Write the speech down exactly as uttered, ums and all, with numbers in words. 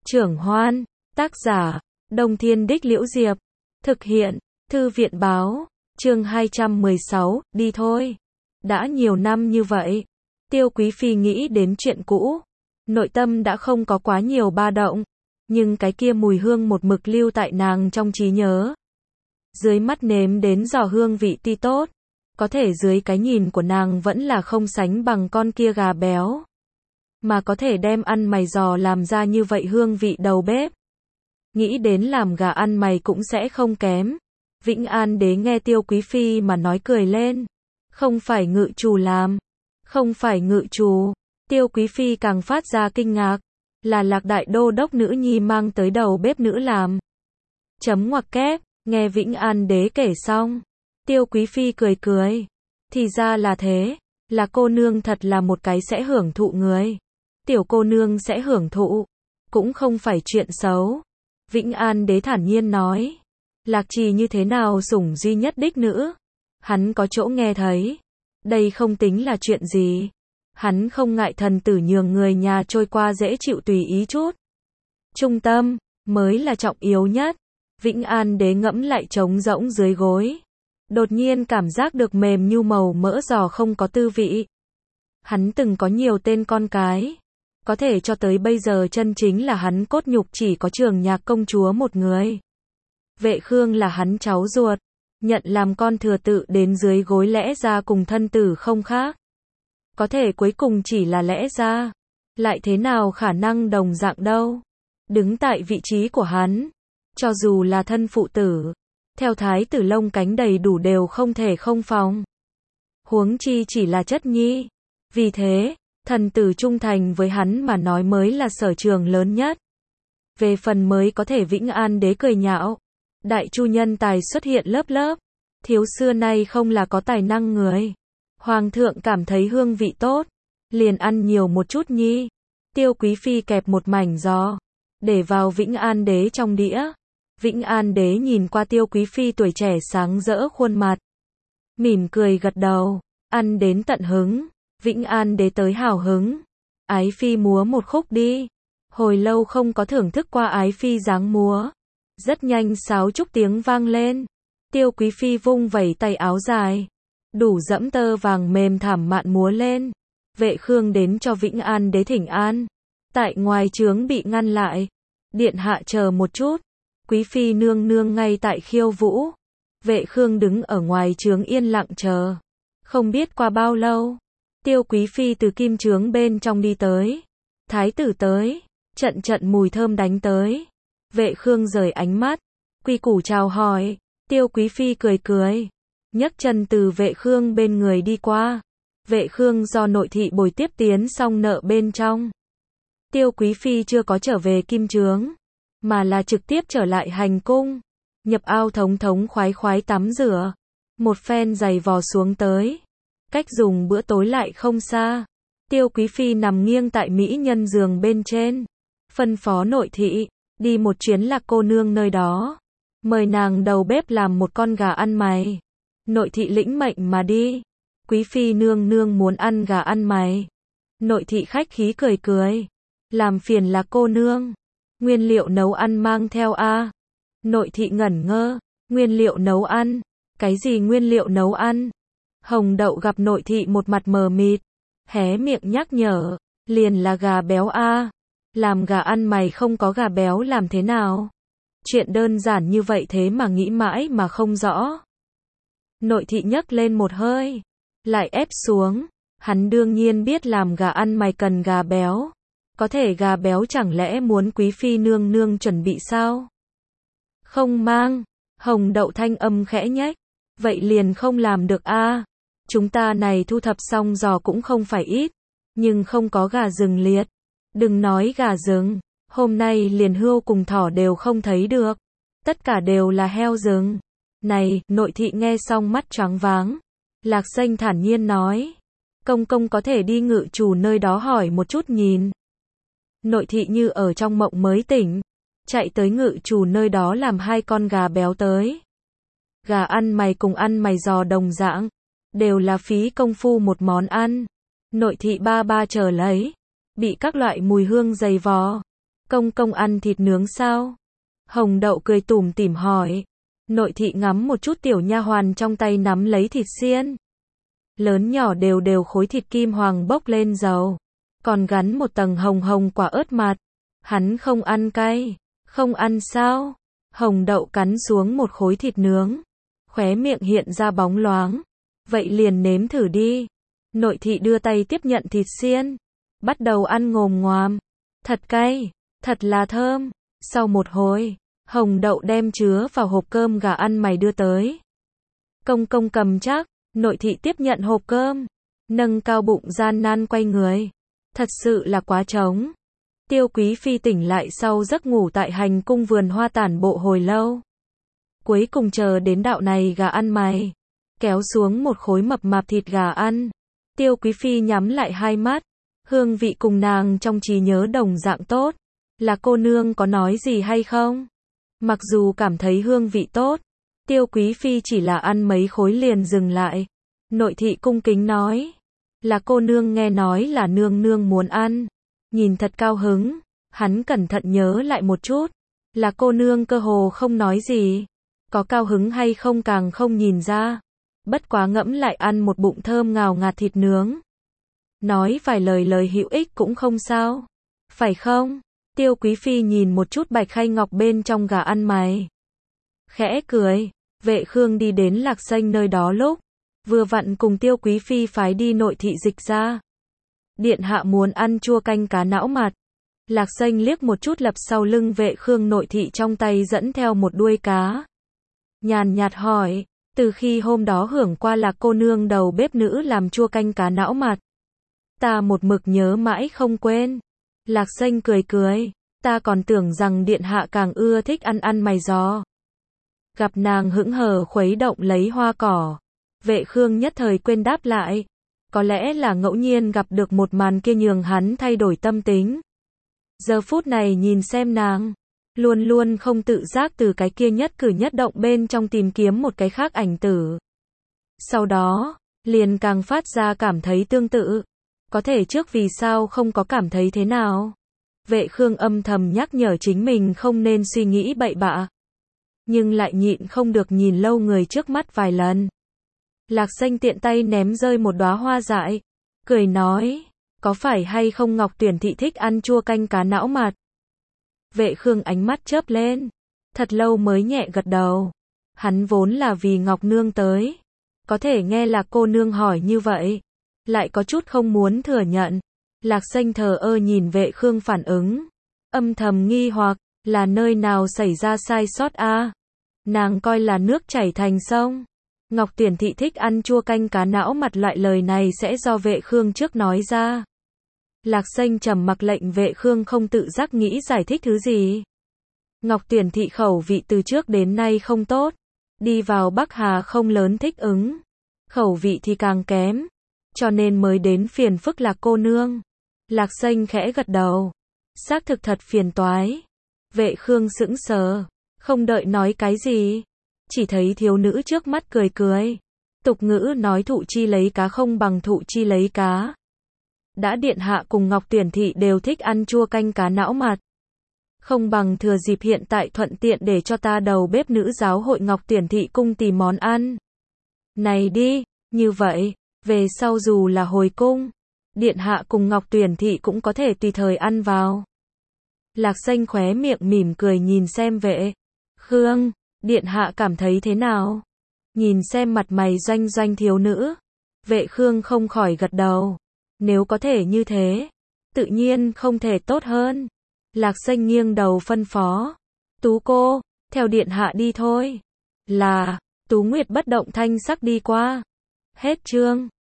Trưởng Hoan, tác giả, Đông Thiên Đích Liễu Diệp, thực hiện, Thư viện Báo, chương hai trăm mười sáu, đi thôi. Đã nhiều năm như vậy, Tiêu Quý Phi nghĩ đến chuyện cũ, nội tâm đã không có quá nhiều ba động, nhưng cái kia mùi hương một mực lưu tại nàng trong trí nhớ. Dưới mắt nếm đến giò hương vị ti tốt, có thể dưới cái nhìn của nàng vẫn là không sánh bằng con kia gà béo. Mà có thể đem ăn mày giò làm ra như vậy hương vị đầu bếp. Nghĩ đến làm gà ăn mày cũng sẽ không kém. Vĩnh An Đế nghe Tiêu Quý Phi mà nói cười lên. Không phải ngự trù làm. Không phải ngự trù. Tiêu Quý Phi càng phát ra kinh ngạc. Là Lạc Đại Đô Đốc nữ nhi mang tới đầu bếp nữ làm. Chấm ngoặc kép, nghe Vĩnh An Đế kể xong. Tiêu Quý Phi cười cười. Thì ra là thế. Là cô nương thật là một cái sẽ hưởng thụ người. Tiểu cô nương sẽ hưởng thụ. Cũng không phải chuyện xấu. Vĩnh An Đế thản nhiên nói. Lạc Trì như thế nào sủng duy nhất đích nữ. Hắn có chỗ nghe thấy. Đây không tính là chuyện gì. Hắn không ngại thần tử nhường người nhà trôi qua dễ chịu tùy ý chút. Trung tâm, mới là trọng yếu nhất. Vĩnh An Đế ngẫm lại trống rỗng dưới gối. Đột nhiên cảm giác được mềm nhu màu mỡ giò không có tư vị. Hắn từng có nhiều tên con cái. Có thể cho tới bây giờ chân chính là hắn cốt nhục chỉ có Trường Nhạc công chúa một người. Vệ Khương là hắn cháu ruột. Nhận làm con thừa tự đến dưới gối lẽ ra cùng thân tử không khác. Có thể cuối cùng chỉ là lẽ ra. Lại thế nào khả năng đồng dạng đâu. Đứng tại vị trí của hắn. Cho dù là thân phụ tử. Theo thái tử lông cánh đầy đủ đều không thể không phòng. Huống chi chỉ là chất nhi. Vì thế, thần tử trung thành với hắn mà nói mới là sở trường lớn nhất. Về phần mới có thể Vĩnh An Đế cười nhạo. Đại chu nhân tài xuất hiện lớp lớp. Thiếu xưa nay không là có tài năng người. Hoàng thượng cảm thấy hương vị tốt. Liền ăn nhiều một chút nhi. Tiêu Quý Phi kẹp một mảnh giò. Để vào Vĩnh An Đế trong đĩa. Vĩnh An Đế nhìn qua Tiêu Quý Phi tuổi trẻ sáng rỡ khuôn mặt. Mỉm cười gật đầu. Ăn đến tận hứng. Vĩnh An Đế tới hào hứng. Ái Phi múa một khúc đi. Hồi lâu không có thưởng thức qua Ái Phi dáng múa. Rất nhanh sáo trúc tiếng vang lên. Tiêu Quý Phi vung vẩy tay áo dài. Đủ dẫm tơ vàng mềm thảm mạn múa lên. Vệ Khương đến cho Vĩnh An Đế thỉnh an. Tại ngoài trướng bị ngăn lại. Điện hạ chờ một chút. Quý Phi nương nương ngay tại khiêu vũ. Vệ Khương đứng ở ngoài trướng yên lặng chờ. Không biết qua bao lâu. Tiêu Quý Phi từ kim trướng bên trong đi tới. Thái tử tới. Trận trận mùi thơm đánh tới. Vệ Khương rời ánh mắt. Quy củ chào hỏi. Tiêu Quý Phi cười cười. Nhấc chân từ Vệ Khương bên người đi qua. Vệ Khương do nội thị bồi tiếp tiến xong nợ bên trong. Tiêu Quý Phi chưa có trở về kim trướng. Mà là trực tiếp trở lại hành cung. Nhập ao thống thống khoái khoái tắm rửa. Một phen giày vò xuống tới. Cách dùng bữa tối lại không xa. Tiêu Quý Phi nằm nghiêng tại mỹ nhân giường bên trên. Phân phó nội thị. Đi một chuyến Lạc cô nương nơi đó. Mời nàng đầu bếp làm một con gà ăn mày. Nội thị lĩnh mệnh mà đi. Quý Phi nương nương muốn ăn gà ăn mày. Nội thị khách khí cười cười. Làm phiền Lạc cô nương. Nguyên liệu nấu ăn mang theo a. Nội thị ngẩn ngơ. Nguyên liệu nấu ăn. Cái gì nguyên liệu nấu ăn? Hồng Đậu gặp nội thị một mặt mờ mịt. Hé miệng nhắc nhở. Liền là gà béo a. Làm gà ăn mày không có gà béo làm thế nào? Chuyện đơn giản như vậy thế mà nghĩ mãi mà không rõ. Nội thị nhấc lên một hơi. Lại ép xuống. Hắn đương nhiên biết làm gà ăn mày cần gà béo. Có thể gà béo chẳng lẽ muốn Quý Phi nương nương chuẩn bị sao? Không mang. Hồng Đậu thanh âm khẽ nhếch. Vậy liền không làm được a. Chúng ta này thu thập xong giò cũng không phải ít. Nhưng không có gà rừng liệt. Đừng nói gà rừng. Hôm nay liền hươu cùng thỏ đều không thấy được. Tất cả đều là heo rừng. Này, nội thị nghe xong mắt choáng váng. Lạc Danh thản nhiên nói. Công công có thể đi ngự chủ nơi đó hỏi một chút nhìn. Nội thị như ở trong mộng mới tỉnh. Chạy tới ngự chủ nơi đó làm hai con gà béo tới. Gà ăn mày cùng ăn mày giò đồng dạng. Đều là phí công phu một món ăn. Nội thị ba ba chờ lấy. Bị các loại mùi hương dày vò. Công công ăn thịt nướng sao? Hồng Đậu cười tủm tỉm hỏi. Nội thị ngắm một chút tiểu nha hoàn trong tay nắm lấy thịt xiên. Lớn nhỏ đều đều khối thịt kim hoàng bốc lên dầu. Còn gắn một tầng hồng hồng quả ớt mặt. Hắn không ăn cay. Không ăn sao? Hồng Đậu cắn xuống một khối thịt nướng. Khóe miệng hiện ra bóng loáng. Vậy liền nếm thử đi. Nội thị đưa tay tiếp nhận thịt xiên. Bắt đầu ăn ngồm ngoàm. Thật cay. Thật là thơm. Sau một hồi, Hồng Đậu đem chứa vào hộp cơm gà ăn mày đưa tới. Công công cầm chắc. Nội thị tiếp nhận hộp cơm. Nâng cao bụng gian nan quay người. Thật sự là quá trống. Tiêu Quý Phi tỉnh lại sau giấc ngủ tại hành cung vườn hoa tản bộ hồi lâu. Cuối cùng chờ đến đạo này gà ăn mày. Kéo xuống một khối mập mạp thịt gà ăn. Tiêu Quý Phi nhắm lại hai mắt. Hương vị cùng nàng trong trí nhớ đồng dạng tốt. Là cô nương có nói gì hay không? Mặc dù cảm thấy hương vị tốt. Tiêu Quý Phi chỉ là ăn mấy khối liền dừng lại. Nội thị cung kính nói. Là cô nương nghe nói là nương nương muốn ăn. Nhìn thật cao hứng. Hắn cẩn thận nhớ lại một chút. Là cô nương cơ hồ không nói gì. Có cao hứng hay không càng không nhìn ra. Bất quá ngẫm lại ăn một bụng thơm ngào ngạt thịt nướng. Nói vài lời lời hữu ích cũng không sao. Phải không? Tiêu Quý Phi nhìn một chút bạch khay ngọc bên trong gà ăn mày. Khẽ cười. Vệ Khương đi đến Lạc Xanh nơi đó lúc. Vừa vặn cùng Tiêu Quý Phi phái đi nội thị dịch ra. Điện hạ muốn ăn chua canh cá não mặt. Lạc Xanh liếc một chút lập sau lưng Vệ Khương nội thị trong tay dẫn theo một đuôi cá. Nhàn nhạt hỏi. Từ khi hôm đó hưởng qua Lạc cô nương đầu bếp nữ làm chua canh cá não mặt. Ta một mực nhớ mãi không quên. Lạc Xanh cười cười. Ta còn tưởng rằng điện hạ càng ưa thích ăn ăn mày giò. Gặp nàng hững hờ khuấy động lấy hoa cỏ. Vệ Khương nhất thời quên đáp lại. Có lẽ là ngẫu nhiên gặp được một màn kia nhường hắn thay đổi tâm tính. Giờ phút này nhìn xem nàng. Luôn luôn không tự giác từ cái kia nhất cử nhất động bên trong tìm kiếm một cái khác ảnh tử. Sau đó, liền càng phát ra cảm thấy tương tự. Có thể trước vì sao không có cảm thấy thế nào. Vệ Khương âm thầm nhắc nhở chính mình không nên suy nghĩ bậy bạ. Nhưng lại nhịn không được nhìn lâu người trước mắt vài lần. Lạc Xanh tiện tay ném rơi một đóa hoa dại. Cười nói, có phải hay không Ngọc Tuyển thị thích ăn chua canh cá não mặt? Vệ Khương ánh mắt chớp lên. Thật lâu mới nhẹ gật đầu. Hắn vốn là vì Ngọc Nương tới. Có thể nghe Lạc cô nương hỏi như vậy. Lại có chút không muốn thừa nhận. Lạc Xanh thờ ơ nhìn Vệ Khương phản ứng. Âm thầm nghi hoặc, là nơi nào xảy ra sai sót a? À? Nàng coi là nước chảy thành sông. Ngọc Tuyển thị thích ăn chua canh cá não mặt loại lời này sẽ do Vệ Khương trước nói ra. Lạc Xanh trầm mặc lệnh Vệ Khương không tự giác nghĩ giải thích thứ gì. Ngọc Tuyển thị khẩu vị từ trước đến nay không tốt. Đi vào Bắc Hà không lớn thích ứng. Khẩu vị thì càng kém. Cho nên mới đến phiền phức Lạc cô nương. Lạc Xanh khẽ gật đầu. Xác thực thật phiền toái. Vệ Khương sững sờ. Không đợi nói cái gì. Chỉ thấy thiếu nữ trước mắt cười cười. Tục ngữ nói thụ chi lấy cá không bằng thụ chi lấy cá. Đã điện hạ cùng Ngọc Tuyển thị đều thích ăn chua canh cá não mặt. Không bằng thừa dịp hiện tại thuận tiện để cho ta đầu bếp nữ giáo hội Ngọc Tuyển thị cung tìm món ăn. Này đi, như vậy, về sau dù là hồi cung, điện hạ cùng Ngọc Tuyển thị cũng có thể tùy thời ăn vào. Lạc Xanh khóe miệng mỉm cười nhìn xem Vệ Khương, điện hạ cảm thấy thế nào? Nhìn xem mặt mày doanh doanh thiếu nữ, Vệ Khương không khỏi gật đầu. Nếu có thể như thế, tự nhiên không thể tốt hơn. Lạc Xanh nghiêng đầu phân phó. Tú cô, theo điện hạ đi thôi. Là, Tú Nguyệt bất động thanh sắc đi qua. Hết chương.